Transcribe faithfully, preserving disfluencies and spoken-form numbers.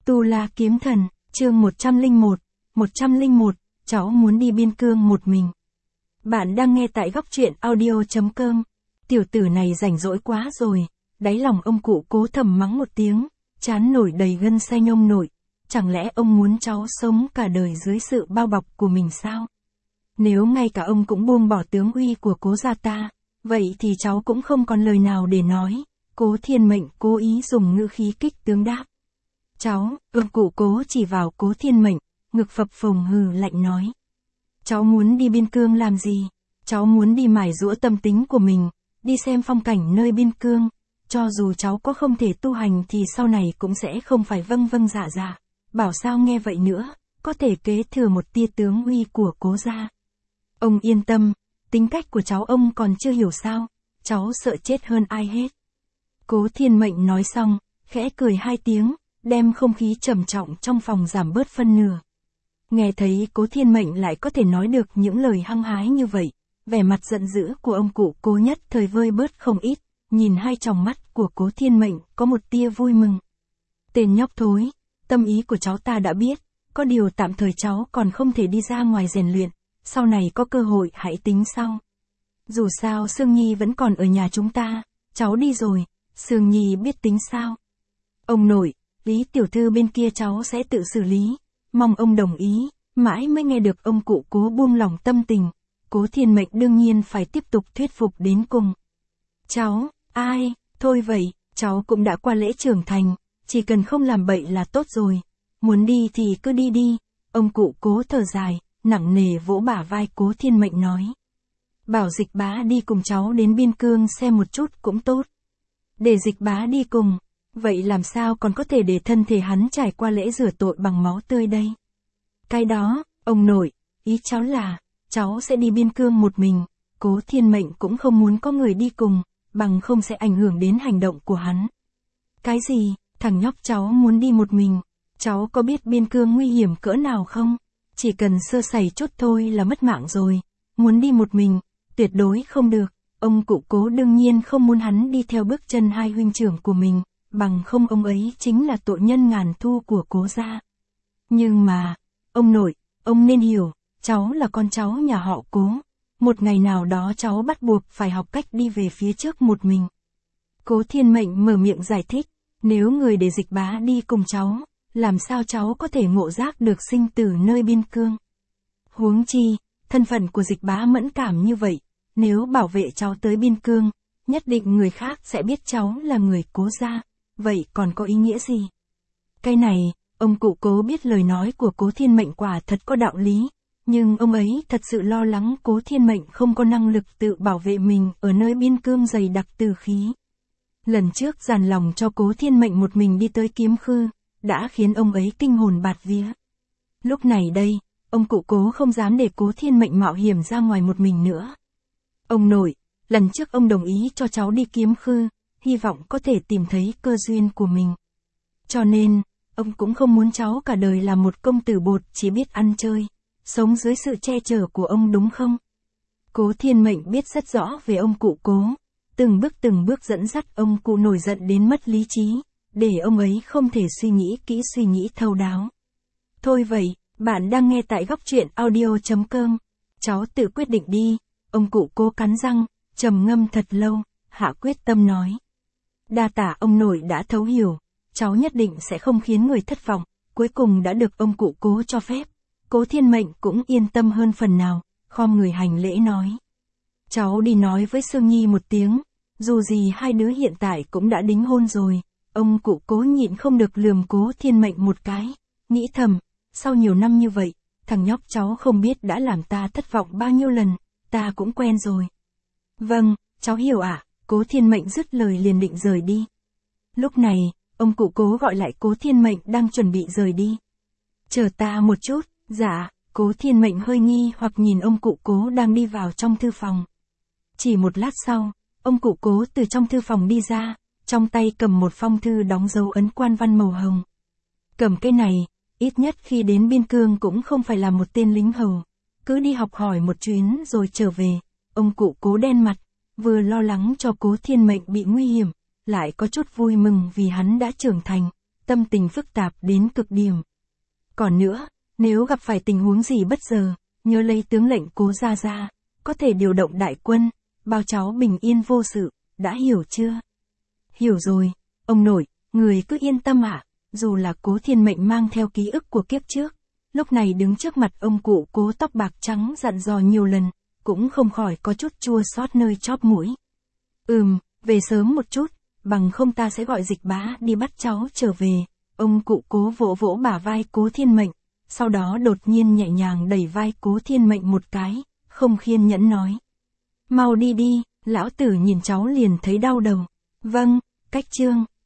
Tu La Kiếm Thần, chương một trăm lẻ một, một trăm lẻ một, cháu muốn đi biên cương một mình. Bạn đang nghe tại góc truyện audio chấm com. Tiểu tử này rảnh rỗi quá rồi, đáy lòng ông cụ Cố thầm mắng một tiếng, trán nổi đầy gân xanh ông nội. Chẳng lẽ ông muốn cháu sống cả đời dưới sự bao bọc của mình sao? Nếu ngay cả ông cũng buông bỏ tướng uy của Cố gia ta, vậy thì cháu cũng không còn lời nào để nói. Cố Thiên Mệnh cố ý dùng ngữ khí kích tướng đáp. Cháu, ông cụ Cố chỉ vào Cố Thiên Mệnh, ngực phập phồng hừ lạnh nói. Cháu muốn đi biên cương làm gì? Cháu muốn đi mài giũa tâm tính của mình, đi xem phong cảnh nơi biên cương. Cho dù cháu có không thể tu hành thì sau này cũng sẽ không phải vâng vâng dạ dạ. Bảo sao nghe vậy nữa, có thể kế thừa một tia tướng uy của Cố gia. Ông yên tâm, tính cách của cháu ông còn chưa hiểu sao, cháu sợ chết hơn ai hết. Cố Thiên Mệnh nói xong, khẽ cười hai tiếng, đem không khí trầm trọng trong phòng giảm bớt phân nửa. Nghe thấy Cố Thiên Mệnh lại có thể nói được những lời hăng hái như vậy, vẻ mặt giận dữ của ông cụ Cố nhất thời vơi bớt không ít, nhìn hai tròng mắt của Cố Thiên Mệnh có một tia vui mừng. Tên nhóc thối, tâm ý của cháu ta đã biết, có điều tạm thời cháu còn không thể đi ra ngoài rèn luyện, sau này có cơ hội hãy tính sau. Dù sao Sương Nhi vẫn còn ở nhà chúng ta, cháu đi rồi, Sương Nhi biết tính sao. Ông nội, Lý tiểu thư bên kia cháu sẽ tự xử lý, mong ông đồng ý. Mãi mới nghe được ông cụ Cố buông lỏng tâm tình, Cố Thiên Mệnh đương nhiên phải tiếp tục thuyết phục đến cùng. Cháu, ai, thôi vậy, cháu cũng đã qua lễ trưởng thành, chỉ cần không làm bậy là tốt rồi, muốn đi thì cứ đi đi. Ông cụ Cố thở dài, nặng nề vỗ bả vai Cố Thiên Mệnh nói. Bảo Dịch Bá đi cùng cháu đến biên cương xem một chút cũng tốt. Để Dịch Bá đi cùng, vậy làm sao còn có thể để thân thể hắn trải qua lễ rửa tội bằng máu tươi đây? Cái đó, ông nội, ý cháu là, cháu sẽ đi biên cương một mình. Cố Thiên Mệnh cũng không muốn có người đi cùng, bằng không sẽ ảnh hưởng đến hành động của hắn. Cái gì, thằng nhóc cháu muốn đi một mình? Cháu có biết biên cương nguy hiểm cỡ nào không? Chỉ cần sơ sẩy chút thôi là mất mạng rồi. Muốn đi một mình, tuyệt đối không được. Ông cụ Cố đương nhiên không muốn hắn đi theo bước chân hai huynh trưởng của mình, bằng không ông ấy chính là tội nhân ngàn thu của Cố gia. Nhưng mà, ông nội, ông nên hiểu, cháu là con cháu nhà họ Cố. Một ngày nào đó cháu bắt buộc phải học cách đi về phía trước một mình. Cố Thiên Mệnh mở miệng giải thích, nếu người để Dịch Bá đi cùng cháu, làm sao cháu có thể ngộ giác được sinh tử nơi biên cương. Huống chi, thân phận của Dịch Bá mẫn cảm như vậy, nếu bảo vệ cháu tới biên cương, nhất định người khác sẽ biết cháu là người Cố gia, vậy còn có ý nghĩa gì? Cái này, ông cụ Cố biết lời nói của Cố Thiên Mệnh quả thật có đạo lý, nhưng ông ấy thật sự lo lắng Cố Thiên Mệnh không có năng lực tự bảo vệ mình ở nơi biên cương dày đặc tử khí. Lần trước dàn lòng cho Cố Thiên Mệnh một mình đi tới Kiếm Khư, đã khiến ông ấy kinh hồn bạt vía. Lúc này đây, ông cụ Cố không dám để Cố Thiên Mệnh mạo hiểm ra ngoài một mình nữa. Ông nội, lần trước ông đồng ý cho cháu đi Kiếm Khư, hy vọng có thể tìm thấy cơ duyên của mình. Cho nên, ông cũng không muốn cháu cả đời là một công tử bột chỉ biết ăn chơi, sống dưới sự che chở của ông đúng không? Cố Thiên Mệnh biết rất rõ về ông cụ Cố, từng bước từng bước dẫn dắt ông cụ nổi giận đến mất lý trí, để ông ấy không thể suy nghĩ kỹ suy nghĩ thấu đáo. Thôi vậy, bạn đang nghe tại góc truyện audio chấm com. Cháu tự quyết định đi. Ông cụ Cố cắn răng, trầm ngâm thật lâu, hạ quyết tâm nói. Đa tả ông nội đã thấu hiểu, cháu nhất định sẽ không khiến người thất vọng. Cuối cùng đã được ông cụ Cố cho phép. Cố Thiên Mệnh cũng yên tâm hơn phần nào, khom người hành lễ nói. Cháu đi nói với Sương Nhi một tiếng, dù gì hai đứa hiện tại cũng đã đính hôn rồi. Ông cụ Cố nhịn không được lườm Cố Thiên Mệnh một cái, nghĩ thầm, sau nhiều năm như vậy, thằng nhóc cháu không biết đã làm ta thất vọng bao nhiêu lần, ta cũng quen rồi. Vâng, cháu hiểu ạ. Cố Thiên Mệnh dứt lời liền định rời đi. Lúc này, ông cụ Cố gọi lại Cố Thiên Mệnh đang chuẩn bị rời đi. Chờ ta một chút. Dạ. Cố Thiên Mệnh hơi nghi hoặc nhìn ông cụ Cố đang đi vào trong thư phòng. Chỉ một lát sau, ông cụ Cố từ trong thư phòng đi ra, trong tay cầm một phong thư đóng dấu ấn quan văn màu hồng. Cầm cái này, ít nhất khi đến biên cương cũng không phải là một tên lính hầu, cứ đi học hỏi một chuyến rồi trở về. Ông cụ Cố đen mặt, vừa lo lắng cho Cố Thiên Mệnh bị nguy hiểm, lại có chút vui mừng vì hắn đã trưởng thành, tâm tình phức tạp đến cực điểm. Còn nữa, nếu gặp phải tình huống gì bất ngờ, nhớ lấy tướng lệnh Cố gia ra, có thể điều động đại quân, bao cháu bình yên vô sự, đã hiểu chưa? Hiểu rồi, ông nội, người cứ yên tâm ạ, dù là Cố Thiên Mệnh mang theo ký ức của kiếp trước, lúc này đứng trước mặt ông cụ Cố tóc bạc trắng dặn dò nhiều lần, cũng không khỏi có chút chua xót nơi chóp mũi. Ừm, về sớm một chút, bằng không ta sẽ gọi Dịch Bá đi bắt cháu trở về. Ông cụ Cố vỗ vỗ bả vai Cố Thiên Mệnh, sau đó đột nhiên nhẹ nhàng đẩy vai Cố Thiên Mệnh một cái, không kiên nhẫn nói. Mau đi đi, lão tử nhìn cháu liền thấy đau đầu. Vâng, cách chương.